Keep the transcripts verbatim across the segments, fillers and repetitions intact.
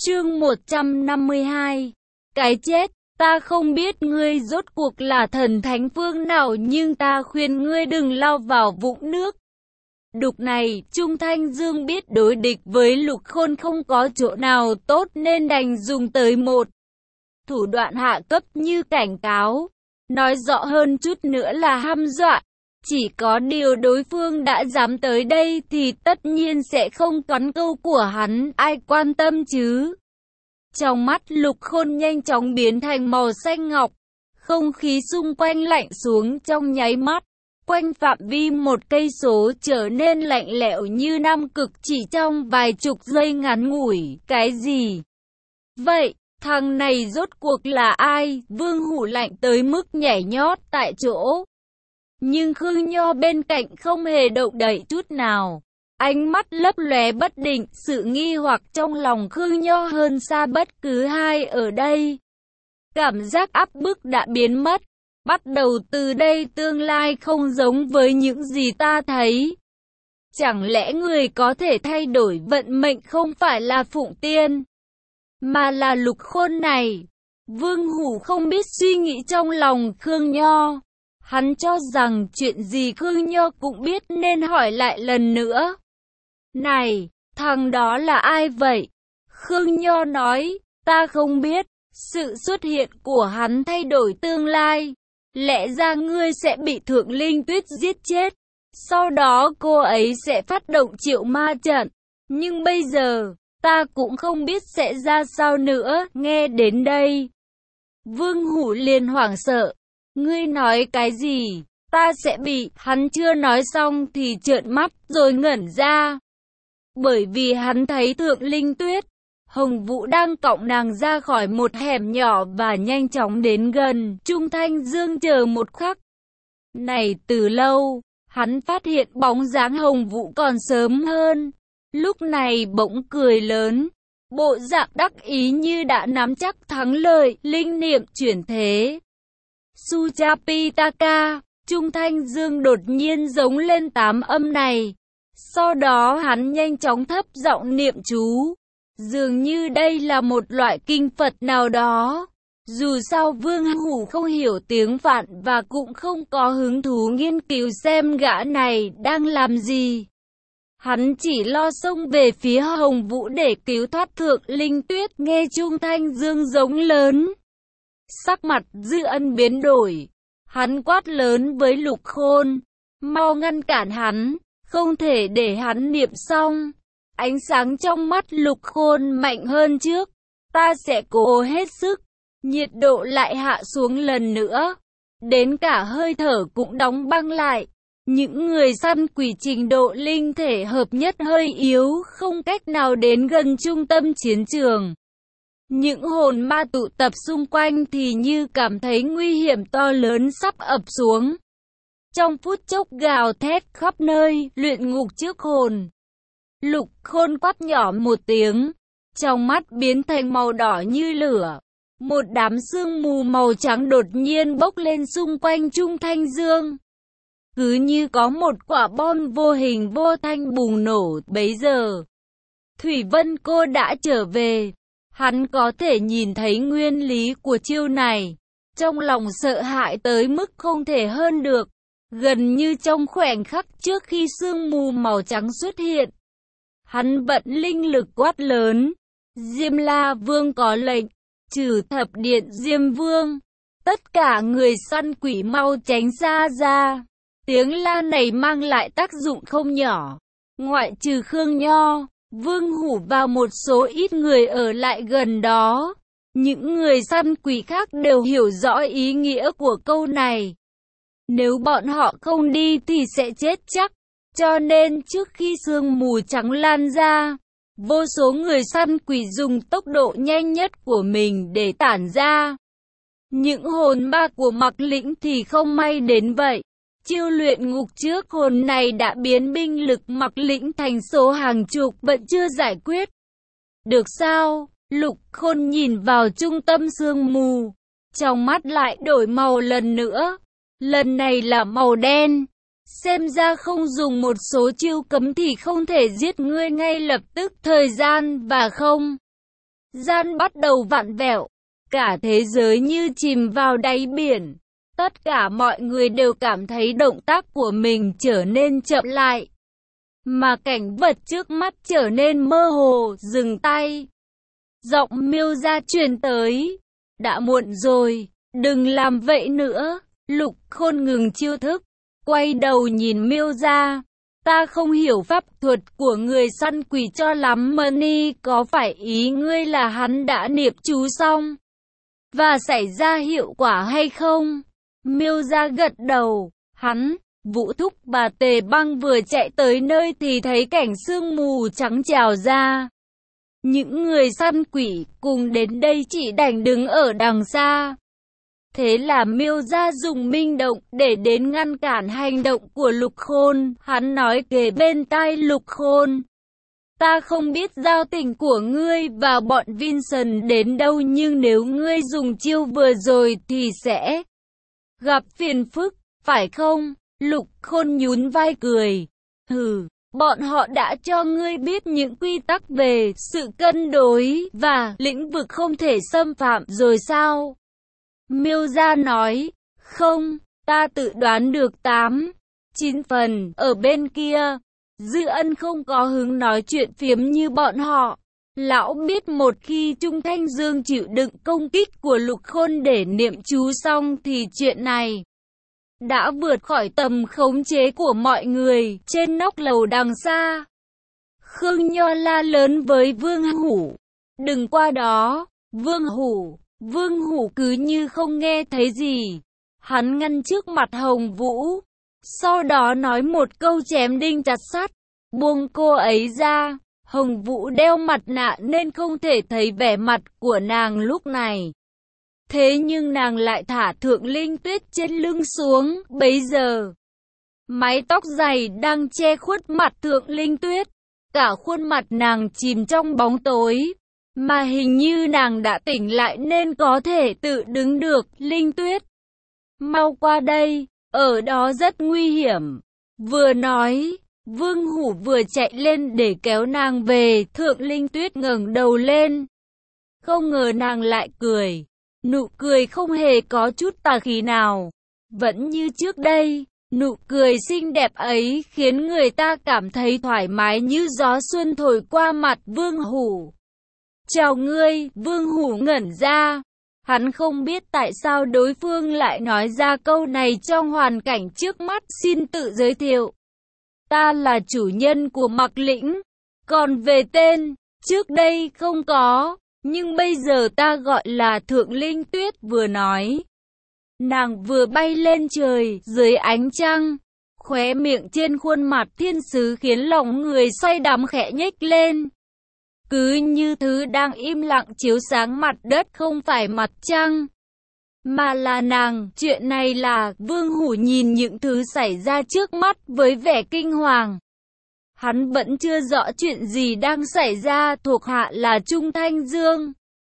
Chương một trăm năm mươi hai. Cái chết. Ta không biết ngươi rốt cuộc là thần thánh phương nào, nhưng ta khuyên ngươi đừng lao vào vũng nước đục này. Trung Thanh Dương biết đối địch với Lục Khôn không có chỗ nào tốt nên đành dùng tới một thủ đoạn hạ cấp như cảnh cáo. Nói rõ hơn chút nữa là hăm dọa. Chỉ có điều đối phương đã dám tới đây thì tất nhiên sẽ không toán câu của hắn, ai quan tâm chứ. Trong mắt Lục Khôn nhanh chóng biến thành màu xanh ngọc. Không khí xung quanh lạnh xuống trong nháy mắt. Quanh phạm vi một cây số trở nên lạnh lẽo như Nam Cực chỉ trong vài chục giây ngắn ngủi. Cái gì? Vậy, thằng này rốt cuộc là ai? Vương Hủ lạnh tới mức nhảy nhót tại chỗ. Nhưng Khương Nho bên cạnh không hề động đậy chút nào. Ánh mắt lấp lóe bất định, sự nghi hoặc trong lòng Khương Nho hơn xa bất cứ ai ở đây. Cảm giác áp bức đã biến mất. Bắt đầu từ đây tương lai không giống với những gì ta thấy. Chẳng lẽ người có thể thay đổi vận mệnh không phải là Phụng Tiên, mà là Lục Khôn này? Vương Hủ không biết suy nghĩ trong lòng Khương Nho. Hắn cho rằng chuyện gì Khương Nho cũng biết nên hỏi lại lần nữa. Này, thằng đó là ai vậy? Khương Nho nói, ta không biết. Sự xuất hiện của hắn thay đổi tương lai. Lẽ ra ngươi sẽ bị Thượng Linh Tuyết giết chết. Sau đó cô ấy sẽ phát động triệu ma trận. Nhưng bây giờ, ta cũng không biết sẽ ra sao nữa. Nghe đến đây, Vương Hủ liền hoảng sợ. Ngươi nói cái gì? Ta sẽ bị... Hắn chưa nói xong thì trợn mắt rồi ngẩn ra. Bởi vì hắn thấy Thượng Linh Tuyết, Hồng Vũ đang cõng nàng ra khỏi một hẻm nhỏ và nhanh chóng đến gần. Trung Thanh Dương chờ một khắc này từ lâu. Hắn phát hiện bóng dáng Hồng Vũ còn sớm hơn. Lúc này bỗng cười lớn, bộ dạng đắc ý như đã nắm chắc thắng lợi. Linh niệm chuyển thế. Suchapitaka. Trung Thanh Dương đột nhiên giống lên tám âm này. Sau đó hắn nhanh chóng thấp giọng niệm chú. Dường như đây là một loại kinh Phật nào đó. Dù sao Vương Hủ không hiểu tiếng Phạn và cũng không có hứng thú nghiên cứu xem gã này đang làm gì. Hắn chỉ lo xông về phía Hồng Vũ để cứu thoát Thượng Linh Tuyết. Nghe Trung Thanh Dương giống lớn, sắc mặt Dư Ân biến đổi. Hắn quát lớn với Lục Khôn, mau ngăn cản hắn, không thể để hắn niệm xong. Ánh sáng trong mắt Lục Khôn mạnh hơn trước. Ta sẽ cố hết sức. Nhiệt độ lại hạ xuống lần nữa. Đến cả hơi thở cũng đóng băng lại. Những người săn quỷ trình độ linh thể hợp nhất hơi yếu, không cách nào đến gần trung tâm chiến trường. Những hồn ma tụ tập xung quanh thì như cảm thấy nguy hiểm to lớn sắp ập xuống. Trong phút chốc gào thét khắp nơi, luyện ngục trước hồn. Lục Khôn quát nhỏ một tiếng, trong mắt biến thành màu đỏ như lửa. Một đám sương mù màu trắng đột nhiên bốc lên xung quanh Trung Thanh Dương. Cứ như có một quả bom vô hình vô thanh bùng nổ. Bấy giờ, Thủy Vân Cô đã trở về. Hắn có thể nhìn thấy nguyên lý của chiêu này. Trong lòng sợ hãi tới mức không thể hơn được. Gần như trong khoảnh khắc trước khi sương mù màu trắng xuất hiện, hắn vận linh lực quát lớn. Diêm La Vương có lệnh, trừ thập điện Diêm Vương. Tất cả người săn quỷ mau tránh xa ra. Tiếng la này mang lại tác dụng không nhỏ. Ngoại trừ Khương Nho, Vương Hủ và một số ít người ở lại gần đó. Những người săn quỷ khác đều hiểu rõ ý nghĩa của câu này. Nếu bọn họ không đi thì sẽ chết chắc. Cho nên trước khi sương mù trắng lan ra, vô số người săn quỷ dùng tốc độ nhanh nhất của mình để tản ra. Những hồn ma của Mạc Lĩnh thì không may đến vậy. Chiêu luyện ngục trước hồn này đã biến binh lực Mạc Lĩnh thành số hàng chục, vẫn chưa giải quyết được sao? Lục Khôn nhìn vào trung tâm sương mù, trong mắt lại đổi màu lần nữa. Lần này là màu đen. Xem ra không dùng một số chiêu cấm thì không thể giết ngươi ngay lập tức. Thời gian và không gian bắt đầu vặn vẹo. Cả thế giới như chìm vào đáy biển. Tất cả mọi người đều cảm thấy động tác của mình trở nên chậm lại. Mà cảnh vật trước mắt trở nên mơ hồ, dừng tay. Giọng Miêu Gia truyền tới. Đã muộn rồi, đừng làm vậy nữa. Lục Khôn ngừng chiêu thức, quay đầu nhìn Miêu Gia. Ta không hiểu pháp thuật của người săn quỷ cho lắm, Mani, có phải ý ngươi là hắn đã niệm chú xong và xảy ra hiệu quả hay không? Miêu Gia gật đầu. Hắn, Vũ Thúc và Tề Băng vừa chạy tới nơi thì thấy cảnh sương mù trắng trào ra. Những người săn quỷ cùng đến đây chỉ đành đứng ở đằng xa. Thế là Miêu Gia dùng minh động để đến ngăn cản hành động của Lục Khôn. Hắn nói kề bên tai Lục Khôn. Ta không biết giao tình của ngươi và bọn Vincent đến đâu, nhưng nếu ngươi dùng chiêu vừa rồi thì sẽ gặp phiền phức, phải không? Lục Khôn nhún vai cười. Hừ, bọn họ đã cho ngươi biết những quy tắc về sự cân đối và lĩnh vực không thể xâm phạm rồi sao? Miêu Gia nói, không, ta tự đoán được tám, chín phần. Ở bên kia, Dư Ân không có hứng nói chuyện phiếm như bọn họ. Lão biết một khi Trung Thanh Dương chịu đựng công kích của Lục Khôn để niệm chú xong thì chuyện này đã vượt khỏi tầm khống chế của mọi người. Trên nóc lầu đằng xa, Khương Nho la lớn với Vương Hủ, đừng qua đó. Vương Hủ, Vương Hủ cứ như không nghe thấy gì. Hắn ngăn trước mặt Hồng Vũ, sau đó nói một câu chém đinh chặt sắt, buông cô ấy ra. Hồng Vũ đeo mặt nạ nên không thể thấy vẻ mặt của nàng lúc này. Thế nhưng nàng lại thả Thượng Linh Tuyết trên lưng xuống. Bấy giờ, mái tóc dày đang che khuất mặt Thượng Linh Tuyết. Cả khuôn mặt nàng chìm trong bóng tối. Mà hình như nàng đã tỉnh lại nên có thể tự đứng được. Linh Tuyết, mau qua đây, ở đó rất nguy hiểm. Vừa nói, Vương Hủ vừa chạy lên để kéo nàng về. Thượng Linh Tuyết ngẩng đầu lên. Không ngờ nàng lại cười. Nụ cười không hề có chút tà khí nào. Vẫn như trước đây, nụ cười xinh đẹp ấy khiến người ta cảm thấy thoải mái như gió xuân thổi qua mặt Vương Hủ. Chào ngươi, Vương Hủ ngẩn ra. Hắn không biết tại sao đối phương lại nói ra câu này trong hoàn cảnh trước mắt. Xin tự giới thiệu. Ta là chủ nhân của Mặc Lĩnh. Còn về tên, trước đây không có, nhưng bây giờ ta gọi là Thượng Linh Tuyết. Vừa nói, nàng vừa bay lên trời dưới ánh trăng. Khóe miệng trên khuôn mặt thiên sứ khiến lòng người say đắm khẽ nhếch lên. Cứ như thứ đang im lặng chiếu sáng mặt đất không phải mặt trăng, mà là nàng. Chuyện này là, Vương Hủ nhìn những thứ xảy ra trước mắt với vẻ kinh hoàng. Hắn vẫn chưa rõ chuyện gì đang xảy ra. Thuộc hạ là Trung Thanh Dương,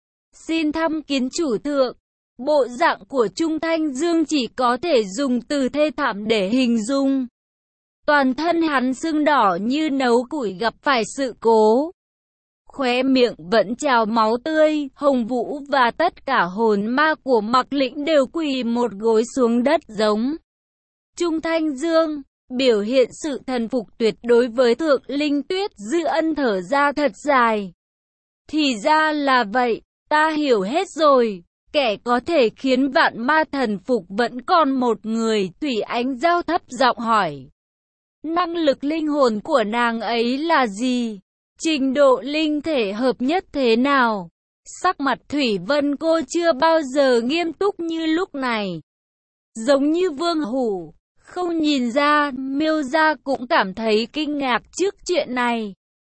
xin thăm kiến chủ thượng. Bộ dạng của Trung Thanh Dương chỉ có thể dùng từ thê thảm để hình dung. Toàn thân hắn sưng đỏ như nấu củi gặp phải sự cố. Khóe miệng vẫn trào máu tươi. Hồng Vũ và tất cả hồn ma của Mặc Lĩnh đều quỳ một gối xuống đất giống Trung Thanh Dương, biểu hiện sự thần phục tuyệt đối với Thượng Linh Tuyết. Dư Ân thở ra thật dài. Thì ra là vậy, ta hiểu hết rồi. Kẻ có thể khiến vạn ma thần phục vẫn còn một người. Thủy Ánh Giao thấp giọng hỏi. Năng lực linh hồn của nàng ấy là gì? Trình độ linh thể hợp nhất thế nào? Sắc mặt Thủy Vân cô chưa bao giờ nghiêm túc như lúc này. Giống như Vương Hủ, không nhìn ra. Miêu Gia cũng cảm thấy kinh ngạc trước chuyện này.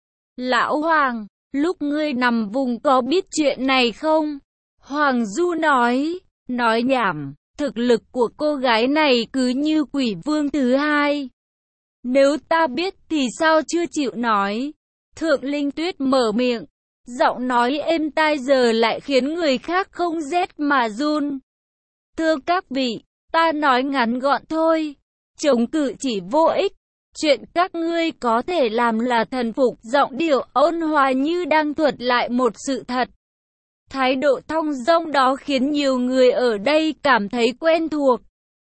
Lão Hoàng, lúc ngươi nằm vùng có biết chuyện này không? Hoàng Du nói, nói nhảm, thực lực của cô gái này cứ như quỷ vương thứ hai. Nếu ta biết thì sao chưa chịu nói? Thượng Linh Tuyết mở miệng, giọng nói êm tai giờ lại khiến người khác không rét mà run. Thưa các vị, ta nói ngắn gọn thôi, chống cự chỉ vô ích. Chuyện các ngươi có thể làm là thần phục. Giọng điệu ôn hòa như đang thuật lại một sự thật. Thái độ thong dong đó khiến nhiều người ở đây cảm thấy quen thuộc.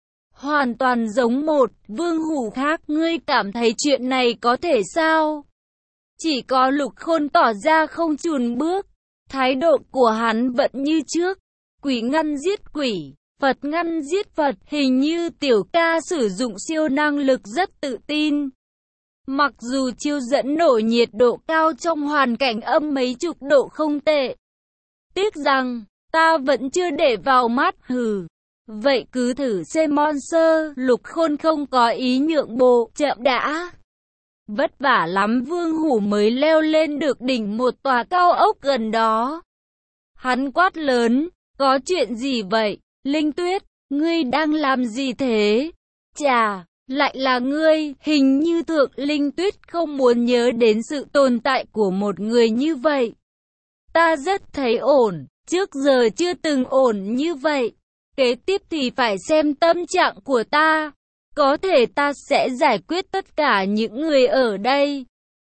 Hoàn toàn giống một Vương Hủ khác. Ngươi cảm thấy chuyện này có thể sao? Chỉ có Lục Khôn tỏ ra không chùn bước. Thái độ của hắn vẫn như trước. Quỷ ngăn giết quỷ, Phật ngăn giết Phật. Hình như tiểu ca sử dụng siêu năng lực rất tự tin. Mặc dù chiêu dẫn nổ nhiệt độ cao trong hoàn cảnh âm mấy chục độ không tệ. Tiếc rằng, ta vẫn chưa để vào mắt. Hừ. Vậy cứ thử xem Monster. Lục Khôn không có ý nhượng bộ. Chậm đã. Vất vả lắm Vương Hủ mới leo lên được đỉnh một tòa cao ốc gần đó. Hắn quát lớn. Có chuyện gì vậy? Linh Tuyết, ngươi đang làm gì thế? Chà, lại là ngươi. Hình như Thượng Linh Tuyết không muốn nhớ đến sự tồn tại của một người như vậy. Ta rất thấy ổn. Trước giờ chưa từng ổn như vậy. Kế tiếp thì phải xem tâm trạng của ta. Có thể ta sẽ giải quyết tất cả những người ở đây.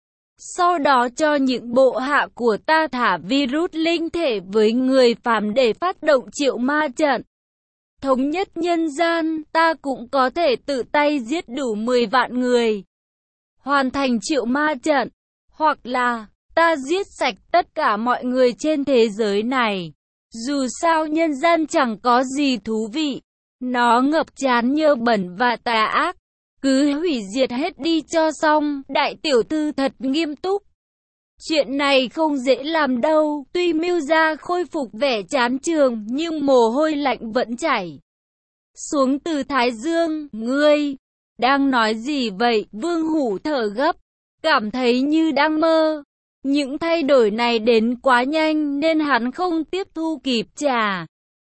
Sau đó cho những bộ hạ của ta thả virus linh thể với người phàm để phát động triệu ma trận. Thống nhất nhân gian, ta cũng có thể tự tay giết đủ mười vạn người. Hoàn thành triệu ma trận. Hoặc là, ta giết sạch tất cả mọi người trên thế giới này. Dù sao nhân gian chẳng có gì thú vị. Nó ngập tràn nhơ bẩn và tà ác. Cứ hủy diệt hết đi cho xong. Đại tiểu thư thật nghiêm túc. Chuyện này không dễ làm đâu. Tuy Mưu Gia khôi phục vẻ chán trường, nhưng mồ hôi lạnh vẫn chảy xuống từ thái dương. Ngươi đang nói gì vậy? Vương Hủ thở gấp, cảm thấy như đang mơ. Những thay đổi này đến quá nhanh nên hắn không tiếp thu kịp. Chà,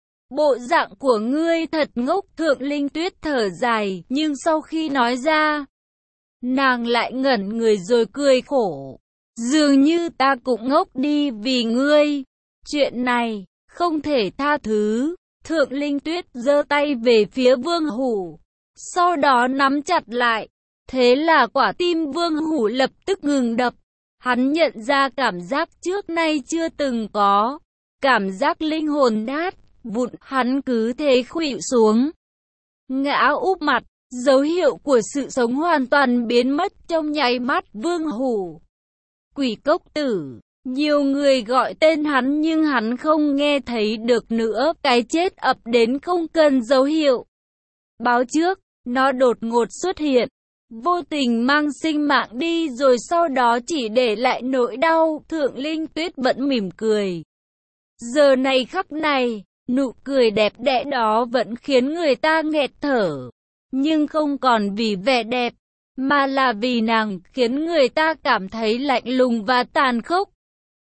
bộ dạng của ngươi thật ngốc. Thượng Linh Tuyết thở dài, nhưng sau khi nói ra, nàng lại ngẩn người rồi cười khổ. Dường như ta cũng ngốc đi vì ngươi. Chuyện này không thể tha thứ. Thượng Linh Tuyết giơ tay về phía Vương Hủ, sau đó nắm chặt lại. Thế là quả tim Vương Hủ lập tức ngừng đập. Hắn nhận ra cảm giác trước nay chưa từng có. Cảm giác linh hồn nát vụn. Hắn cứ thế khuỵu xuống, ngã úp mặt. Dấu hiệu của sự sống hoàn toàn biến mất trong nháy mắt. Vương Hủ, Quỷ Cốc Tử. Nhiều người gọi tên hắn nhưng hắn không nghe thấy được nữa. Cái chết ập đến không cần dấu hiệu báo trước. Nó đột ngột xuất hiện, vô tình mang sinh mạng đi rồi sau đó chỉ để lại nỗi đau. Thượng Linh Tuyết vẫn mỉm cười. Giờ này khắc này, nụ cười đẹp đẽ đó vẫn khiến người ta nghẹt thở. Nhưng không còn vì vẻ đẹp, mà là vì nàng khiến người ta cảm thấy lạnh lùng và tàn khốc.